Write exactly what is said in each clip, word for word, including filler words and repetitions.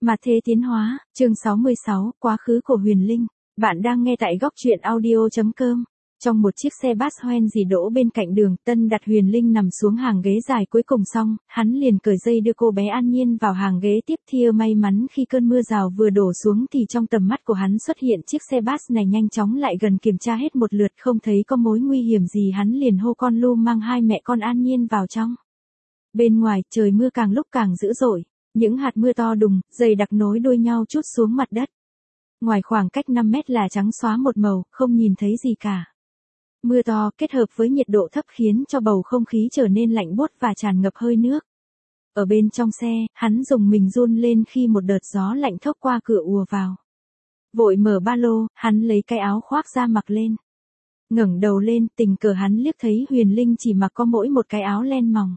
Mà thế tiến hóa, chương sáu mươi sáu, quá khứ của Huyền Linh. Bạn đang nghe tại góc truyện audio chấm com. Trong một chiếc xe bus hoen dì đỗ bên cạnh đường, Tân đặt Huyền Linh nằm xuống hàng ghế dài cuối cùng xong, hắn liền cởi dây đưa cô bé An Nhiên vào hàng ghế tiếp theo. May mắn khi cơn mưa rào vừa đổ xuống thì trong tầm mắt của hắn xuất hiện chiếc xe bus này, nhanh chóng lại gần kiểm tra hết một lượt, không thấy có mối nguy hiểm gì, hắn liền hô con Lu mang hai mẹ con An Nhiên vào trong. Bên ngoài, trời mưa càng lúc càng dữ dội. Những hạt mưa to đùng, dày đặc nối đuôi nhau trút xuống mặt đất. Ngoài khoảng cách năm mét là trắng xóa một màu, không nhìn thấy gì cả. Mưa to kết hợp với nhiệt độ thấp khiến cho bầu không khí trở nên lạnh buốt và tràn ngập hơi nước. Ở bên trong xe, hắn dùng mình run lên khi một đợt gió lạnh thốc qua cửa ùa vào. Vội mở ba lô, hắn lấy cái áo khoác ra mặc lên. Ngẩng đầu lên, tình cờ hắn liếc thấy Huyền Linh chỉ mặc có mỗi một cái áo len mỏng.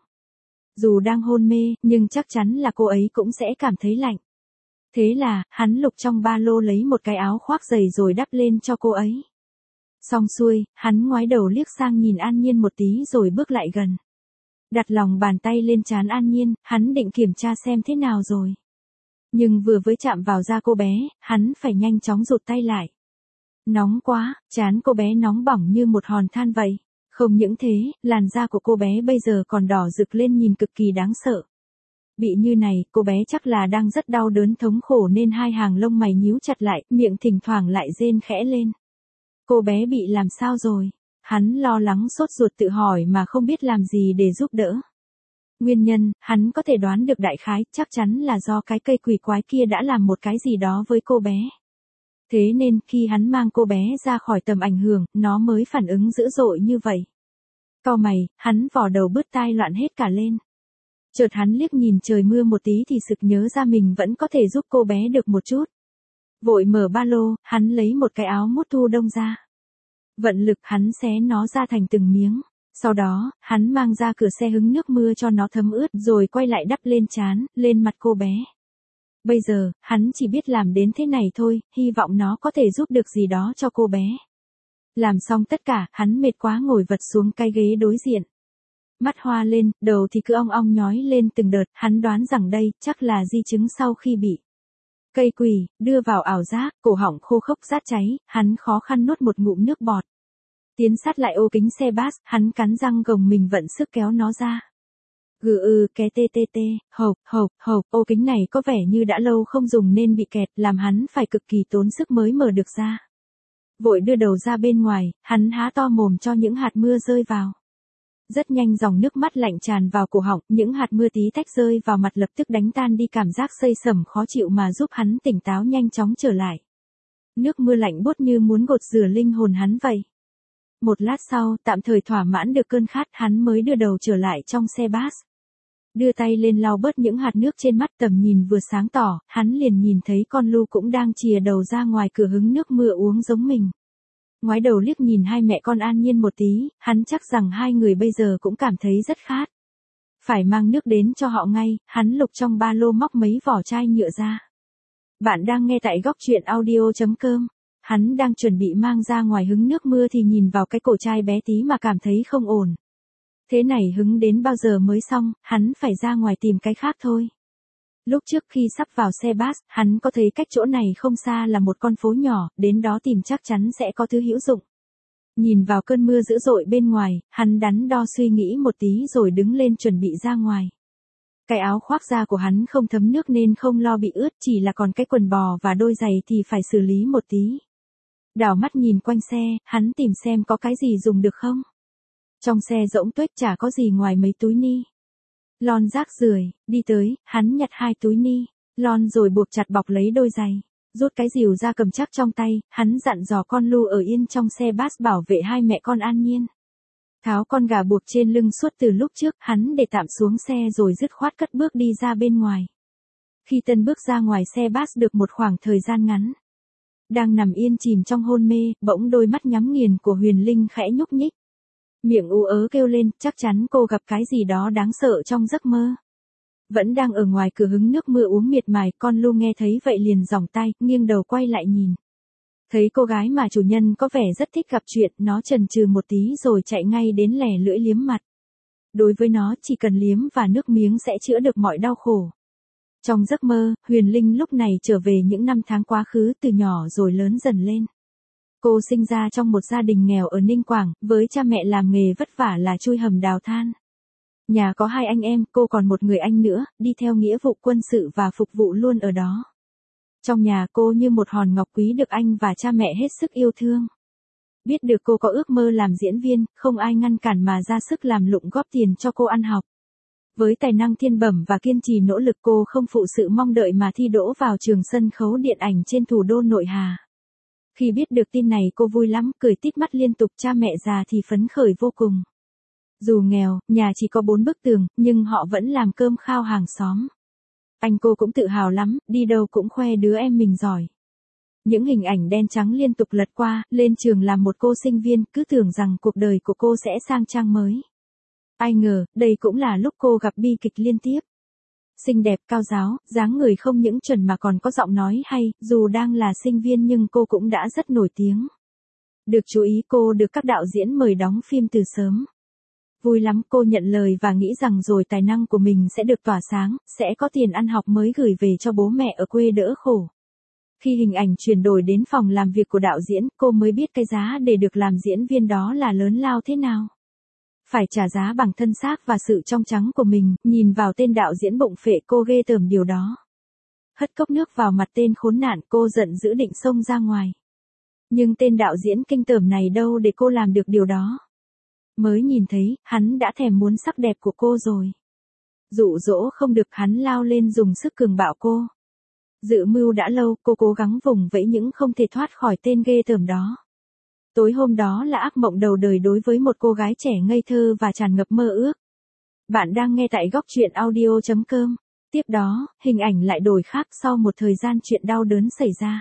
Dù đang hôn mê, nhưng chắc chắn là cô ấy cũng sẽ cảm thấy lạnh. Thế là, hắn lục trong ba lô lấy một cái áo khoác dày rồi đắp lên cho cô ấy. Xong xuôi, hắn ngoái đầu liếc sang nhìn An Nhiên một tí rồi bước lại gần. Đặt lòng bàn tay lên trán An Nhiên, hắn định kiểm tra xem thế nào rồi. Nhưng vừa mới chạm vào da cô bé, hắn phải nhanh chóng rụt tay lại. Nóng quá, trán cô bé nóng bỏng như một hòn than vậy. Không những thế, làn da của cô bé bây giờ còn đỏ rực lên nhìn cực kỳ đáng sợ. Bị như này, cô bé chắc là đang rất đau đớn thống khổ nên hai hàng lông mày nhíu chặt lại, miệng thỉnh thoảng lại rên khẽ lên. Cô bé bị làm sao rồi? Hắn lo lắng sốt ruột tự hỏi mà không biết làm gì để giúp đỡ. Nguyên nhân, hắn có thể đoán được đại khái, chắc chắn là do cái cây quỷ quái kia đã làm một cái gì đó với cô bé. Thế nên, khi hắn mang cô bé ra khỏi tầm ảnh hưởng, nó mới phản ứng dữ dội như vậy. Cau mày, hắn vò đầu bứt tai loạn hết cả lên. Chợt hắn liếc nhìn trời mưa một tí thì sực nhớ ra mình vẫn có thể giúp cô bé được một chút. Vội mở ba lô, hắn lấy một cái áo mút thu đông ra. Vận lực hắn xé nó ra thành từng miếng. Sau đó, hắn mang ra cửa xe hứng nước mưa cho nó thấm ướt rồi quay lại đắp lên trán, lên mặt cô bé. Bây giờ, hắn chỉ biết làm đến thế này thôi, hy vọng nó có thể giúp được gì đó cho cô bé. Làm xong tất cả, hắn mệt quá ngồi vật xuống cái ghế đối diện. Mắt hoa lên, đầu thì cứ ong ong nhói lên từng đợt, hắn đoán rằng đây chắc là di chứng sau khi bị cây quỷ đưa vào ảo giác, cổ họng khô khốc rát cháy, hắn khó khăn nuốt một ngụm nước bọt. Tiến sát lại ô kính xe bus, hắn cắn răng gồng mình vận sức kéo nó ra. Gừ ư ké tê tê tê, hộc, hộc, hộc, ô kính này có vẻ như đã lâu không dùng nên bị kẹt, làm hắn phải cực kỳ tốn sức mới mở được ra. Vội đưa đầu ra bên ngoài, hắn há to mồm cho những hạt mưa rơi vào. Rất nhanh dòng nước mắt lạnh tràn vào cổ họng, những hạt mưa tí tách rơi vào mặt lập tức đánh tan đi cảm giác xây sẩm khó chịu mà giúp hắn tỉnh táo nhanh chóng trở lại. Nước mưa lạnh buốt như muốn gột rửa linh hồn hắn vậy. Một lát sau, tạm thời thỏa mãn được cơn khát, hắn mới đưa đầu trở lại trong xe bus. Đưa tay lên lau bớt những hạt nước trên mắt, tầm nhìn vừa sáng tỏ, hắn liền nhìn thấy con Lu cũng đang chìa đầu ra ngoài cửa hứng nước mưa uống giống mình. Ngoái đầu liếc nhìn hai mẹ con An Nhiên một tí, hắn chắc rằng hai người bây giờ cũng cảm thấy rất khát. Phải mang nước đến cho họ ngay, hắn lục trong ba lô móc mấy vỏ chai nhựa ra. Bạn đang nghe tại góc truyện audio chấm com. Hắn đang chuẩn bị mang ra ngoài hứng nước mưa thì nhìn vào cái cổ chai bé tí mà cảm thấy không ổn. Thế này hứng đến bao giờ mới xong, hắn phải ra ngoài tìm cái khác thôi. Lúc trước khi sắp vào xe bus, hắn có thấy cách chỗ này không xa là một con phố nhỏ, đến đó tìm chắc chắn sẽ có thứ hữu dụng. Nhìn vào cơn mưa dữ dội bên ngoài, hắn đắn đo suy nghĩ một tí rồi đứng lên chuẩn bị ra ngoài. Cái áo khoác da của hắn không thấm nước nên không lo bị ướt, chỉ là còn cái quần bò và đôi giày thì phải xử lý một tí. Đảo mắt nhìn quanh xe, hắn tìm xem có cái gì dùng được không. Trong xe rỗng tuếch chả có gì ngoài mấy túi ni lon rác rưởi, đi tới, hắn nhặt hai túi ni lon rồi buộc chặt bọc lấy đôi giày, rút cái rìu ra cầm chắc trong tay, hắn dặn dò con Lu ở yên trong xe bus bảo vệ hai mẹ con An Nhiên. Tháo con gà buộc trên lưng suốt từ lúc trước, hắn để tạm xuống xe rồi dứt khoát cất bước đi ra bên ngoài. Khi Tân bước ra ngoài xe bus được một khoảng thời gian ngắn, đang nằm yên chìm trong hôn mê, bỗng đôi mắt nhắm nghiền của Huyền Linh khẽ nhúc nhích. Miệng ú ớ kêu lên, chắc chắn cô gặp cái gì đó đáng sợ trong giấc mơ. Vẫn đang ở ngoài cửa hứng nước mưa uống miệt mài, con Lu nghe thấy vậy liền giỏng tay, nghiêng đầu quay lại nhìn. Thấy cô gái mà chủ nhân có vẻ rất thích gặp chuyện, nó chần chừ một tí rồi chạy ngay đến lè lưỡi liếm mặt. Đối với nó, chỉ cần liếm và nước miếng sẽ chữa được mọi đau khổ. Trong giấc mơ, Huyền Linh lúc này trở về những năm tháng quá khứ từ nhỏ rồi lớn dần lên. Cô sinh ra trong một gia đình nghèo ở Ninh Quảng, với cha mẹ làm nghề vất vả là chui hầm đào than. Nhà có hai anh em, cô còn một người anh nữa, đi theo nghĩa vụ quân sự và phục vụ luôn ở đó. Trong nhà cô như một hòn ngọc quý được anh và cha mẹ hết sức yêu thương. Biết được cô có ước mơ làm diễn viên, không ai ngăn cản mà ra sức làm lụng góp tiền cho cô ăn học. Với tài năng thiên bẩm và kiên trì nỗ lực, cô không phụ sự mong đợi mà thi đỗ vào trường sân khấu điện ảnh trên thủ đô Nội Hà. Khi biết được tin này cô vui lắm, cười tít mắt liên tục, cha mẹ già thì phấn khởi vô cùng. Dù nghèo, nhà chỉ có bốn bức tường, nhưng họ vẫn làm cơm khao hàng xóm. Anh cô cũng tự hào lắm, đi đâu cũng khoe đứa em mình giỏi. Những hình ảnh đen trắng liên tục lật qua, lên trường làm một cô sinh viên, cứ tưởng rằng cuộc đời của cô sẽ sang trang mới. Ai ngờ, đây cũng là lúc cô gặp bi kịch liên tiếp. Xinh đẹp, cao ráo, dáng người không những chuẩn mà còn có giọng nói hay, dù đang là sinh viên nhưng cô cũng đã rất nổi tiếng. Được chú ý, cô được các đạo diễn mời đóng phim từ sớm. Vui lắm, cô nhận lời và nghĩ rằng rồi tài năng của mình sẽ được tỏa sáng, sẽ có tiền ăn học mới gửi về cho bố mẹ ở quê đỡ khổ. Khi hình ảnh chuyển đổi đến phòng làm việc của đạo diễn, cô mới biết cái giá để được làm diễn viên đó là lớn lao thế nào. Phải trả giá bằng thân xác và sự trong trắng của mình, nhìn vào tên đạo diễn bụng phệ, cô ghê tởm điều đó. Hất cốc nước vào mặt tên khốn nạn, cô giận dữ định xông ra ngoài. Nhưng tên đạo diễn kinh tởm này đâu để cô làm được điều đó. Mới nhìn thấy, hắn đã thèm muốn sắc đẹp của cô rồi. Dụ dỗ không được, hắn lao lên dùng sức cường bạo cô. Dự mưu đã lâu, cô cố gắng vùng vẫy nhưng không thể thoát khỏi tên ghê tởm đó. Tối hôm đó là ác mộng đầu đời đối với một cô gái trẻ ngây thơ và tràn ngập mơ ước. Bạn đang nghe tại góc truyện audio chấm com. Tiếp đó, hình ảnh lại đổi khác sau một thời gian chuyện đau đớn xảy ra.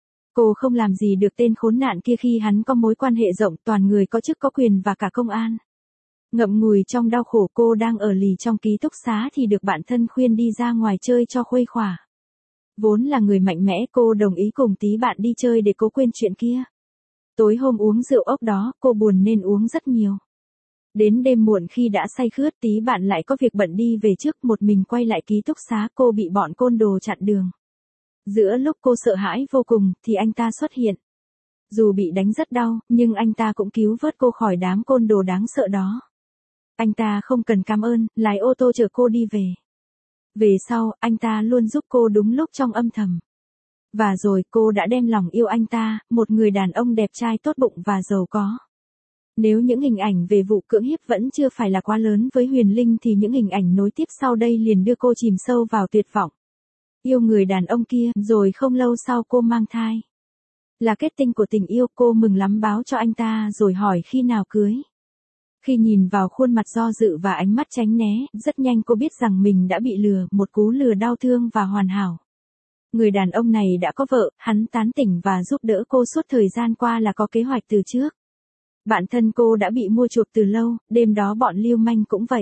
Cô không làm gì được tên khốn nạn kia khi hắn có mối quan hệ rộng, toàn người có chức có quyền và cả công an. Ngậm ngùi trong đau khổ, cô đang ở lì trong ký túc xá thì được bạn thân khuyên đi ra ngoài chơi cho khuây khỏa. Vốn là người mạnh mẽ, cô đồng ý cùng tí bạn đi chơi để cố quên chuyện kia. Tối hôm uống rượu ốc đó, cô buồn nên uống rất nhiều. Đến đêm muộn khi đã say khướt, tí bạn lại có việc bận đi về trước, một mình quay lại ký túc xá, cô bị bọn côn đồ chặn đường. Giữa lúc cô sợ hãi vô cùng, thì anh ta xuất hiện. Dù bị đánh rất đau, nhưng anh ta cũng cứu vớt cô khỏi đám côn đồ đáng sợ đó. Anh ta không cần cảm ơn, lái ô tô chở cô đi về. Về sau, anh ta luôn giúp cô đúng lúc trong âm thầm. Và rồi cô đã đem lòng yêu anh ta, một người đàn ông đẹp trai tốt bụng và giàu có. Nếu những hình ảnh về vụ cưỡng hiếp vẫn chưa phải là quá lớn với Huyền Linh thì những hình ảnh nối tiếp sau đây liền đưa cô chìm sâu vào tuyệt vọng. Yêu người đàn ông kia, rồi không lâu sau cô mang thai. Là kết tinh của tình yêu, cô mừng lắm báo cho anh ta rồi hỏi khi nào cưới. Khi nhìn vào khuôn mặt do dự và ánh mắt tránh né, rất nhanh cô biết rằng mình đã bị lừa, một cú lừa đau thương và hoàn hảo. Người đàn ông này đã có vợ, hắn tán tỉnh và giúp đỡ cô suốt thời gian qua là có kế hoạch từ trước. Bạn thân cô đã bị mua chuộc từ lâu, đêm đó bọn lưu manh cũng vậy.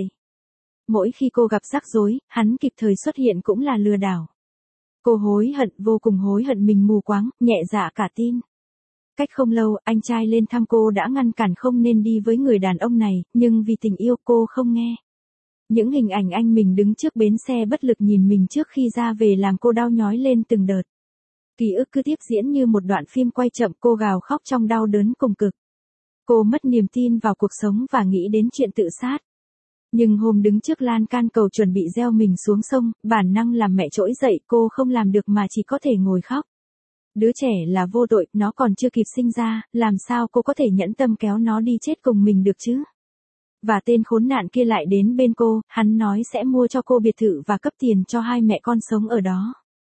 Mỗi khi cô gặp rắc rối, hắn kịp thời xuất hiện cũng là lừa đảo. Cô hối hận, vô cùng hối hận mình mù quáng, nhẹ dạ cả tin. Cách không lâu, anh trai lên thăm cô đã ngăn cản không nên đi với người đàn ông này, nhưng vì tình yêu cô không nghe. Những hình ảnh anh mình đứng trước bến xe bất lực nhìn mình trước khi ra về làm cô đau nhói lên từng đợt. Ký ức cứ tiếp diễn như một đoạn phim quay chậm, cô gào khóc trong đau đớn cùng cực. Cô mất niềm tin vào cuộc sống và nghĩ đến chuyện tự sát. Nhưng hôm đứng trước lan can cầu chuẩn bị gieo mình xuống sông, bản năng làm mẹ trỗi dậy, cô không làm được mà chỉ có thể ngồi khóc. Đứa trẻ là vô tội, nó còn chưa kịp sinh ra, làm sao cô có thể nhẫn tâm kéo nó đi chết cùng mình được chứ? Và tên khốn nạn kia lại đến bên cô, hắn nói sẽ mua cho cô biệt thự và cấp tiền cho hai mẹ con sống ở đó.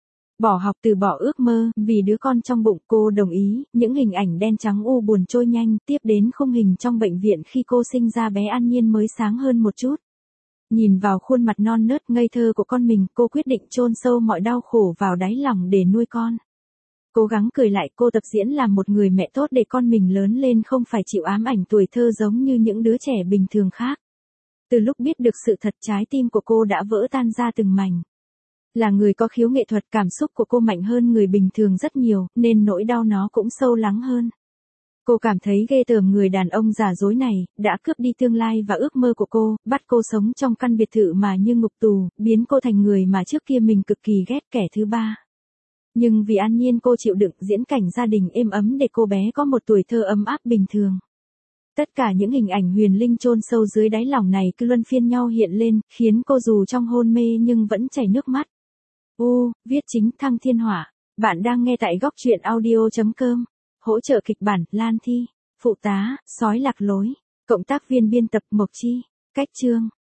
Bỏ học, từ bỏ ước mơ, vì đứa con trong bụng, cô đồng ý. Những hình ảnh đen trắng u buồn trôi nhanh, tiếp đến khung hình trong bệnh viện khi cô sinh ra bé An Nhiên mới sáng hơn một chút. Nhìn vào khuôn mặt non nớt ngây thơ của con mình, cô quyết định chôn sâu mọi đau khổ vào đáy lòng để nuôi con. Cố gắng cười lại, cô tập diễn làm một người mẹ tốt để con mình lớn lên không phải chịu ám ảnh tuổi thơ giống như những đứa trẻ bình thường khác. Từ lúc biết được sự thật, trái tim của cô đã vỡ tan ra từng mảnh. Là người có khiếu nghệ thuật, cảm xúc của cô mạnh hơn người bình thường rất nhiều, nên nỗi đau nó cũng sâu lắng hơn. Cô cảm thấy ghê tởm người đàn ông giả dối này, đã cướp đi tương lai và ước mơ của cô, bắt cô sống trong căn biệt thự mà như ngục tù, biến cô thành người mà trước kia mình cực kỳ ghét, kẻ thứ ba. Nhưng vì An Nhiên cô chịu đựng diễn cảnh gia đình êm ấm để cô bé có một tuổi thơ ấm áp bình thường. Tất cả những hình ảnh huyền linh chôn sâu dưới đáy lòng này cứ luân phiên nhau hiện lên, khiến cô dù trong hôn mê nhưng vẫn chảy nước mắt. U, viết chính Thăng Thiên Hỏa. Bạn đang nghe tại góc truyện audio chấm com. Hỗ trợ kịch bản, Lan Thi. Phụ tá, Sói Lạc Lối. Cộng tác viên biên tập, Mộc Chi. Cách chương.